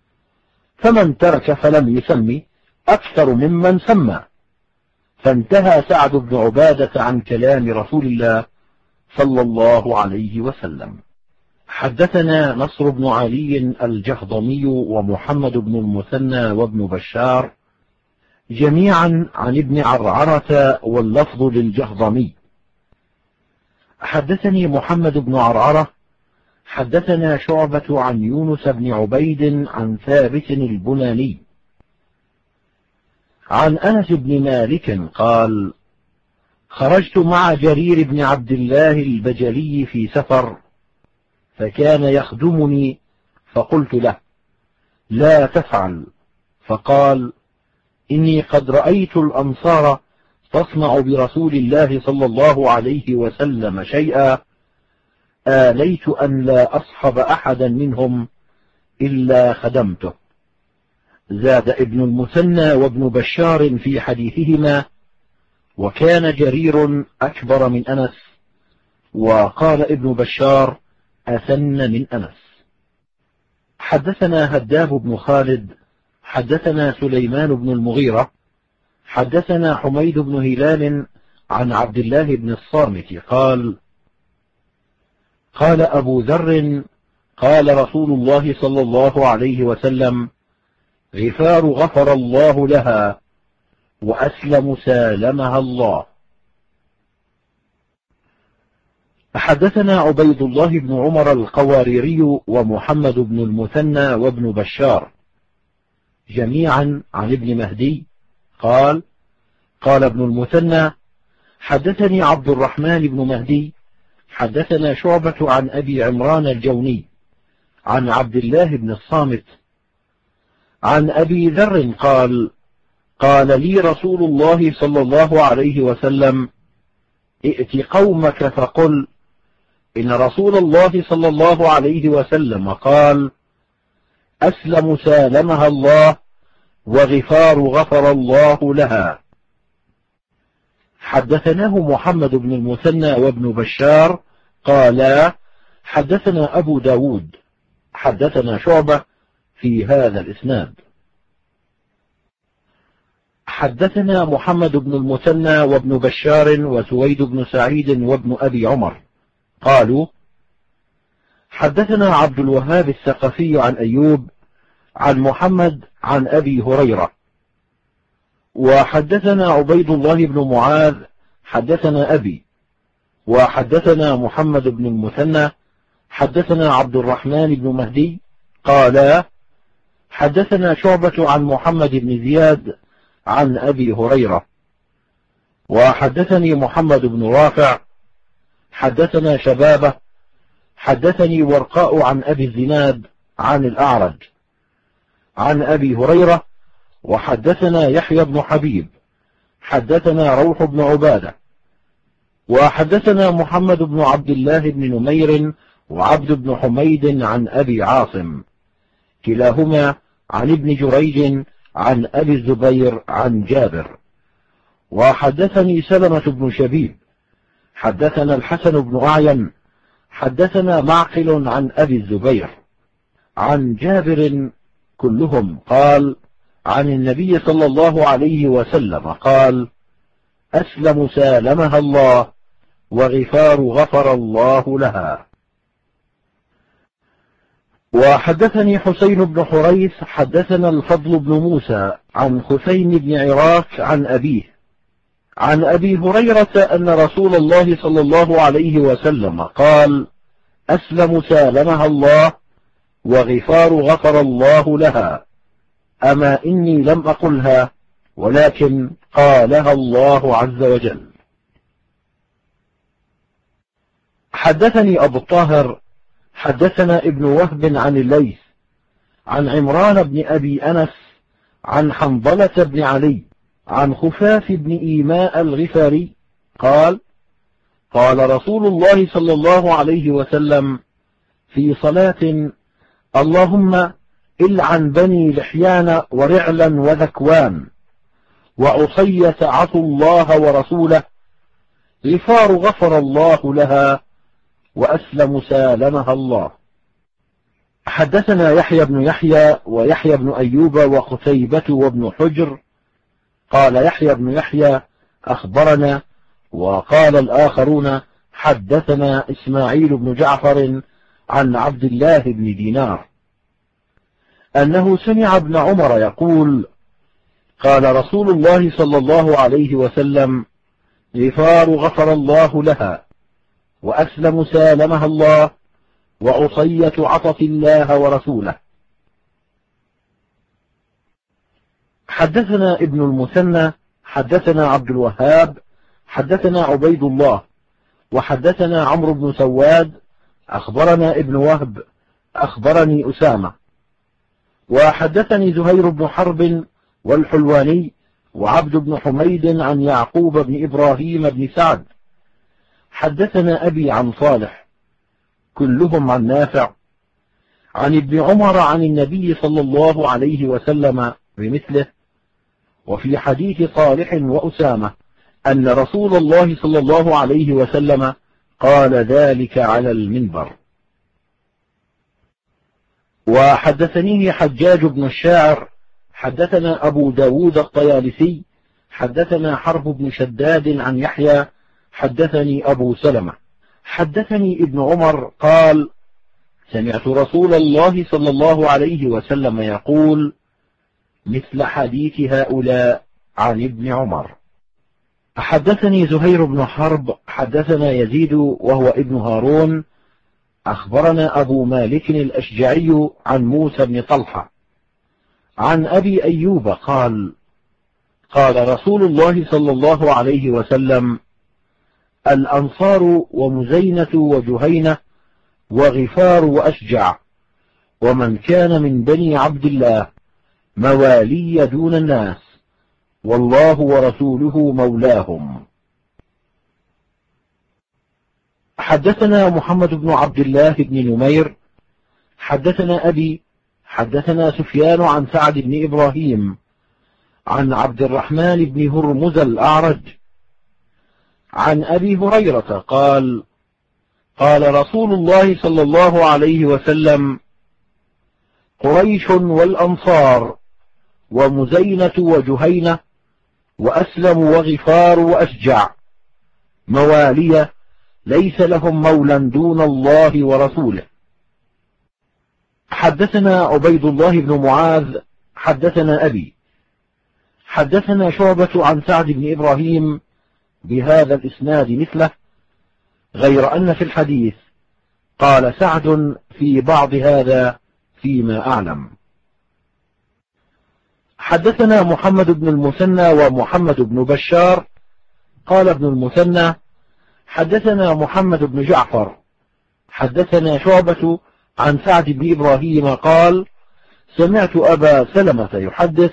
فمن ترك فلم يسمي أكثر ممن سمى. فانتهى سعد بن عبادة عن كلام رسول الله صلى الله عليه وسلم. حدثنا نصر بن علي الجهضمي ومحمد بن المثنى وابن بشار جميعا عن ابن عرعرة، واللفظ للجهضمي. حدثني محمد بن عرعرة حدثنا شعبة عن يونس بن عبيد عن ثابت البناني عن أنس بن مالك قال: خرجت مع جرير بن عبد الله البجلي في سفر، فكان يخدمني، فقلت له: لا تفعل. فقال: إني قد رأيت الأنصار تصنع برسول الله صلى الله عليه وسلم شيئا، آليت أن لا أصحب أحدا منهم إلا خدمته. زاد ابن المثنى وابن بشار في حديثهما: وكان جرير أكبر من أنس. وقال ابن بشار: أثن من أنس. حدثنا هداب بن خالد حدثنا سليمان بن المغيرة حدثنا حميد بن هلال عن عبد الله بن الصامت قال: قال أبو ذر: قال رسول الله صلى الله عليه وسلم: غفار غفر الله لها، وأسلم سالمها الله. حدثنا عبيد الله بن عمر القواريري ومحمد بن المثنى وابن بشار جميعا عن ابن مهدي قال: قال ابن المثنى: حدثني عبد الرحمن بن مهدي حدثنا شعبة عن أبي عمران الجوني عن عبد الله بن الصامت عن أبي ذر قال: قال لي رسول الله صلى الله عليه وسلم: ائت قومك فقل إن رسول الله صلى الله عليه وسلم قال: أسلم سالمها الله، وغفار غفر الله لها. حدثناه محمد بن المثنى وابن بشار قالا: حدثنا أبو داود حدثنا شعبة في هذا الإسناد. حدثنا محمد بن المثنى وابن بشار وسويد بن سعيد وابن أبي عمر قالوا: حدثنا عبد الوهاب الثقفي عن أيوب عن محمد عن أبي هريرة. وحدثنا عبيد الله بن معاذ حدثنا أبي. وحدثنا محمد بن المثنى حدثنا عبد الرحمن بن مهدي قال: حدثنا شعبة عن محمد بن زياد عن أبي هريرة. وحدثني محمد بن رافع حدثنا شبابة حدثني ورقاء عن أبي الزناد عن الأعرج عن أبي هريرة. وحدثنا يحيى بن حبيب حدثنا روح بن عبادة. وحدثنا محمد بن عبد الله بن نمير وعبد بن حميد عن أبي عاصم كلاهما عن ابن جريج عن أبي الزبير عن جابر. وحدثني سلمة بن شبيب حدثنا الحسن بن أعين حدثنا معقل عن أبي الزبير عن جابر كلهم قال: عن النبي صلى الله عليه وسلم قال: أسلم سالمها الله، وغفار غفر الله لها. وحدثني حسين بن حريث حدثنا الفضل بن موسى عن حسين بن عراك عن أبيه عن أبي هريرة أن رسول الله صلى الله عليه وسلم قال: أسلم سالمها الله، وغفار غفر الله لها. أما إني لم أقلها، ولكن قالها الله عز وجل. حدثني أبو الطاهر حدثنا ابن وهب عن الليث عن عمران بن أبي أنس عن حنظلة بن علي عن خفاف بن إيماء الغفاري قال: قال رسول الله صلى الله عليه وسلم في صلاة: اللهم إلعن بني لحيان ورعلا وذكوان وعصية عصوا الله ورسوله، غفار غفر الله لها، وأسلم سالمها الله. حدثنا يحيى بن يحيى ويحيى بن أيوب وقتيبة وابن حجر. قال يحيى بن يحيى: أخبرنا. وقال الآخرون: حدثنا إسماعيل بن جعفر عن عبد الله بن دينار أنه سمع ابن عمر يقول: قال رسول الله صلى الله عليه وسلم: غفار غفر الله لها، وأسلم سالمها الله، وعصية عطت الله ورسوله. حدثنا ابن المثنى حدثنا عبد الوهاب حدثنا عبيد الله وحدثنا عمرو بن سواد أخبرنا ابن وهب أخبرني أسامة. وحدثني زهير بن حرب والحلواني وعبد بن حميد عن يعقوب بن إبراهيم بن سعد. حدثنا أبي عن صالح كلهم عن نافع عن ابن عمر عن النبي صلى الله عليه وسلم بمثله. وفي حديث صالح وأسامة أن رسول الله صلى الله عليه وسلم قال ذلك على المنبر. وحدثنيه حجاج بن الشاعر حدثنا أبو داود الطيالسي حدثنا حرب بن شداد عن يحيى حدثني أبو سلمة حدثني ابن عمر قال: سمعت رسول الله صلى الله عليه وسلم يقول مثل حديث هؤلاء عن ابن عمر. حدثني زهير بن حرب حدثنا يزيد وهو ابن هارون أخبرنا أبو مالك الأشجعي عن موسى بن طلحة عن أبي أيوب قال قال رسول الله صلى الله عليه وسلم الأنصار ومزينة وجهينة وغفار وأشجع ومن كان من بني عبد الله موالي دون الناس والله ورسوله مولاهم. حدثنا محمد بن عبد الله بن نمير حدثنا أبي حدثنا سفيان عن سعد بن إبراهيم عن عبد الرحمن بن هرمز الأعرج عن أبي هريرة قال قال رسول الله صلى الله عليه وسلم قريش والأنصار ومزينة وجهينة وأسلم وغفار وأشجع موالي ليس لهم مولا دون الله ورسوله. حدثنا عبيد الله بن معاذ حدثنا أبي حدثنا شعبة عن سعد بن إبراهيم بهذا الإسناد مثله غير أن في الحديث قال سعد في بعض هذا فيما أعلم. حدثنا محمد بن المثنى ومحمد بن بشار قال ابن المثنى حدثنا محمد بن جعفر حدثنا شعبة عن سعد بن إبراهيم قال سمعت أبا سلمة يحدث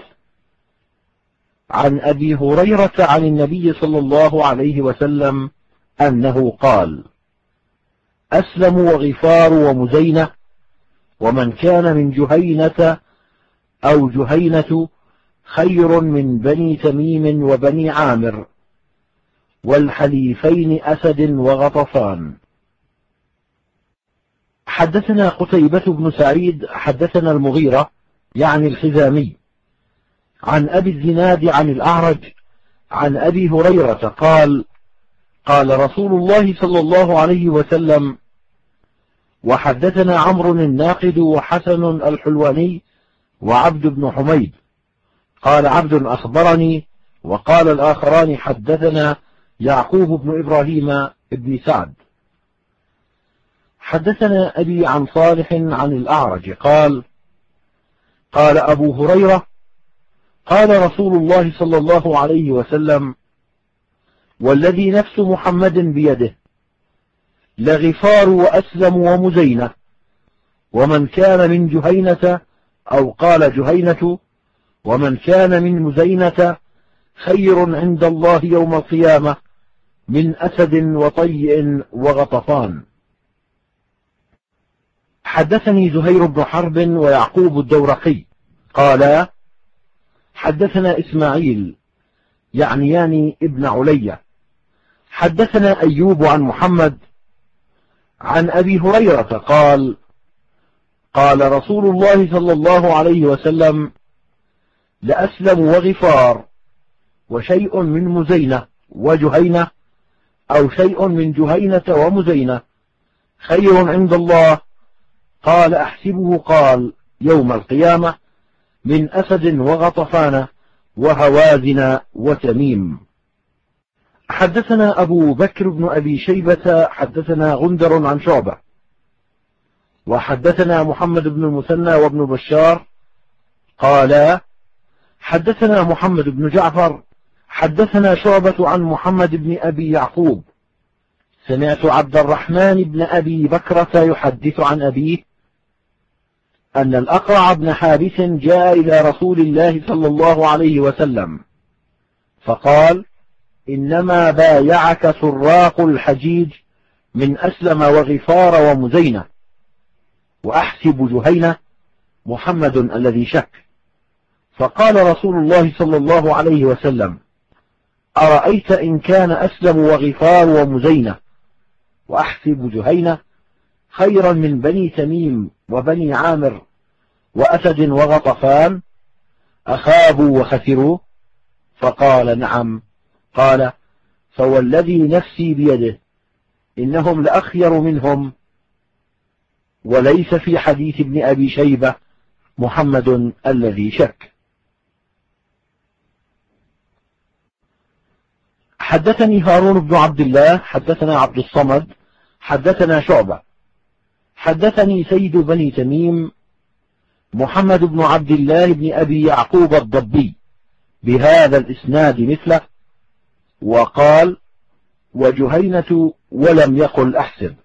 عن أبي هريرة عن النبي صلى الله عليه وسلم أنه قال أسلم وغفار ومزينة ومن كان من جهينة أو جهينة خير من بني تميم وبني عامر والحليفين أسد وغطفان. حدثنا قتيبة بن سعيد حدثنا المغيرة يعني الحزامي عن أبي الزناد عن الأعرج عن أبي هريرة قال قال رسول الله صلى الله عليه وسلم وحدثنا عمرو الناقد وحسن الحلواني وعبد بن حميد قال عبد أخبرني وقال الآخران حدثنا يعقوب بن إبراهيم بن سعد. حدثنا أبي عن صالح عن الأعرج قال قال أبو هريرة قال رسول الله صلى الله عليه وسلم والذي نفس محمد بيده لغفار وأسلم ومزينة ومن كان من جهينة أو قال جهينة ومن كان من مزينة خير عند الله يوم القيامة من أسد وطيء وغطفان. حدثني زهير بن حرب ويعقوب الدورقي قالا حدثنا إسماعيل يعنيان ابن علية حدثنا أيوب عن محمد عن أبي هريرة قال قال رسول الله صلى الله عليه وسلم لأسلم وغفار وشيء من مزينة وجهينة أو شيء من جهينة ومزينة خير عند الله قال أحسبه قال يوم القيامة من أسد وغطفان وهوازن وتميم. حدثنا أبو بكر بن أبي شيبة حدثنا غندر عن شعبة وحدثنا محمد بن المثنى وابن بشار قالا حدثنا محمد بن جعفر حدثنا شعبة عن محمد بن أبي يعقوب سمعت عبد الرحمن بن أبي بكرة يحدث عن أبيه أن الأقرع بن حابس جاء إلى رسول الله صلى الله عليه وسلم فقال إنما بايعك سراق الحجيج من أسلم وغفار ومزينة وأحسب جهينة محمد الذي شك. فقال رسول الله صلى الله عليه وسلم أرأيت إن كان أسلم وغفار ومزينة وأحسب جهينة خيرا من بني تميم وبني عامر وأسد وغطفان أخابوا وخسروا؟ فقال نعم. قال فوالذي نفسي بيده إنهم لأخير منهم وليس في حديث ابن أبي شيبة محمد الذي شك. حدثني هارون بن عبد الله حدثنا عبد الصمد حدثنا شعبة حدثني سيد بني تميم محمد بن عبد الله بن أبي يعقوب الضبي بهذا الإسناد مثله، وقال: وجهينة، ولم يقل أحسب.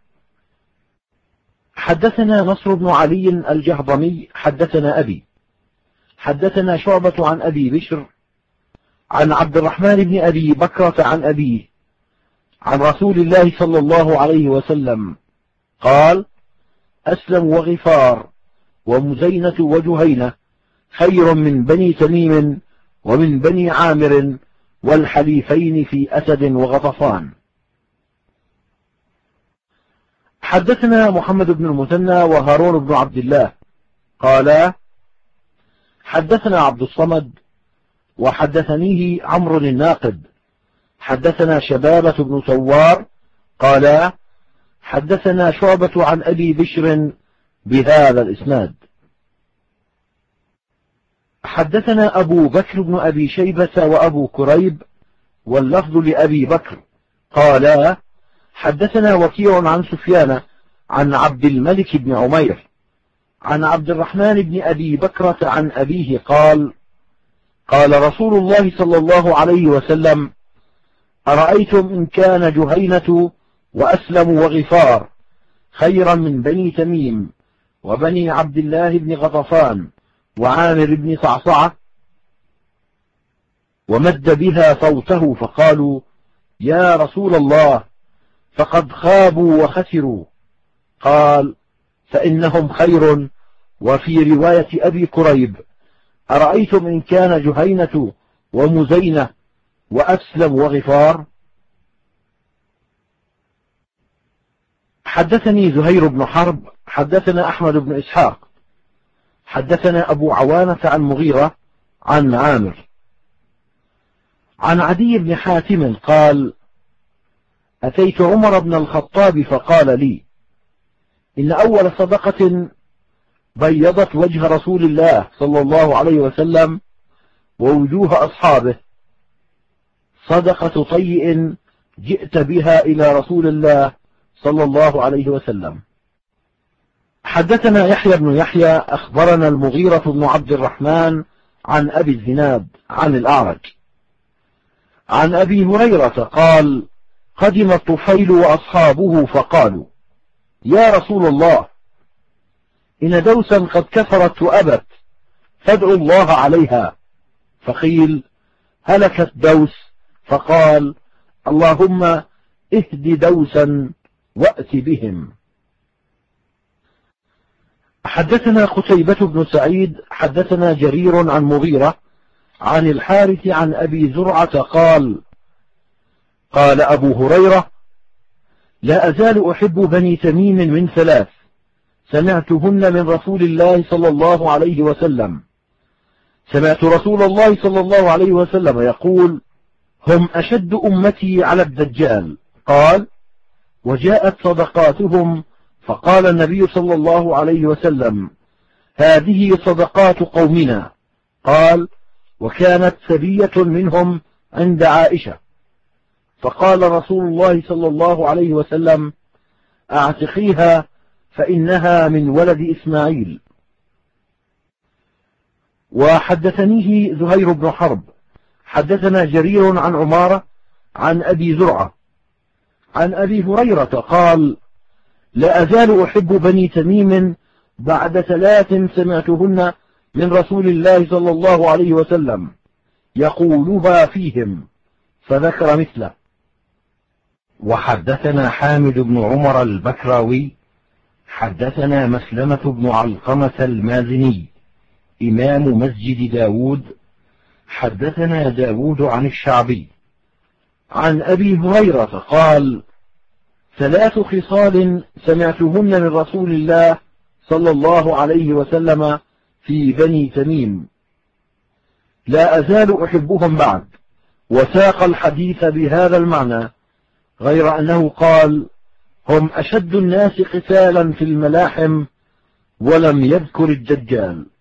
حدثنا نصر بن علي الجهضمي حدثنا أبي حدثنا شعبة عن أبي بشر عن عبد الرحمن بن أبي بكرة عن أبيه عن رسول الله صلى الله عليه وسلم قال: أسلم وغفار ومزينة وجهينة خير من بني تميم ومن بني عامر والحليفين في أسد وغطفان. حدثنا محمد بن المثنى وهارون بن عبد الله قالا: حدثنا عبد الصمد وحدثنيه عمرو الناقد حدثنا شبابة بن سوار قالا: حدثنا شعبة عن أبي بشر بهذا الإسناد. حدثنا أبو بكر بن أبي شيبة وأبو كريب واللفظ لأبي بكر قالا: حدثنا وكيع عن سفيان عن عبد الملك بن عمير عن عبد الرحمن بن أبي بكرة عن أبيه قال: قال رسول الله صلى الله عليه وسلم: أرأيتم إن كان جهينة وأسلم وغفار خيرا من بني تميم وبني عبد الله بن غطفان وعامر بن صعصعة، ومد بها صوته فقالوا: يا رسول الله، فقد خابوا وخسروا. قال: فإنهم خير. وفي رواية أبي كريب: أرأيتم إن كان جهينة ومزينة وأسلم وغفار. حدثني زهير بن حرب حدثنا أحمد بن إسحاق حدثنا أبو عوانة عن مغيرة عن عامر عن عدي بن حاتم قال: أتيت عمر بن الخطاب فقال لي: إن أول صدقة بيضت وجه رسول الله صلى الله عليه وسلم ووجوه أصحابه صدقة طيء جئت بها إلى رسول الله صلى الله عليه وسلم. حدثنا يحيى بن يحيى أخبرنا المغيرة بن عبد الرحمن عن أبي الزناد عن الأعرج عن أبي هريرة قال: قدم الطفيل وأصحابه فقالوا: يا رسول الله، إن دوسا قد كفرت وأبت فادعوا الله عليها. فقيل: هلكت دوس. فقال: اللهم اهد دوسا وأت بهم. حدثنا قتيبة بن سعيد حدثنا جرير عن مغيرة عن الحارث عن أبي زرعة قال: قال أبو هريرة: لا أزال أحب بني تميم من ثلاث سمعتهن من رسول الله صلى الله عليه وسلم. سمعت رسول الله صلى الله عليه وسلم يقول: هم أشد أمتي على الدجال. قال: وجاءت صدقاتهم، فقال النبي صلى الله عليه وسلم: هذه صدقات قومنا. قال: وكانت سبية منهم عند عائشة، فقال رسول الله صلى الله عليه وسلم: أعتقيها فإنها من ولد إسماعيل. وحدثنيه زهير بن حرب حدثنا جرير عن عمارة عن أبي زرعة عن أبي هريرة قال: لا أزال أحب بني تميم بعد ثلاث سمعتهن من رسول الله صلى الله عليه وسلم يقولها فيهم، فذكر مثله. وحدثنا حامد بن عمر البكراوي حدثنا مسلمة بن علقمة المازني إمام مسجد داود حدثنا داود عن الشعبي عن أبي هريرة قال: ثلاث خصال سمعتهن من رسول الله صلى الله عليه وسلم في بني تميم لا أزال أحبهم بعد. وساق الحديث بهذا المعنى، غير أنه قال: هم أشد الناس قتالا في الملاحم، ولم يذكر الدجال.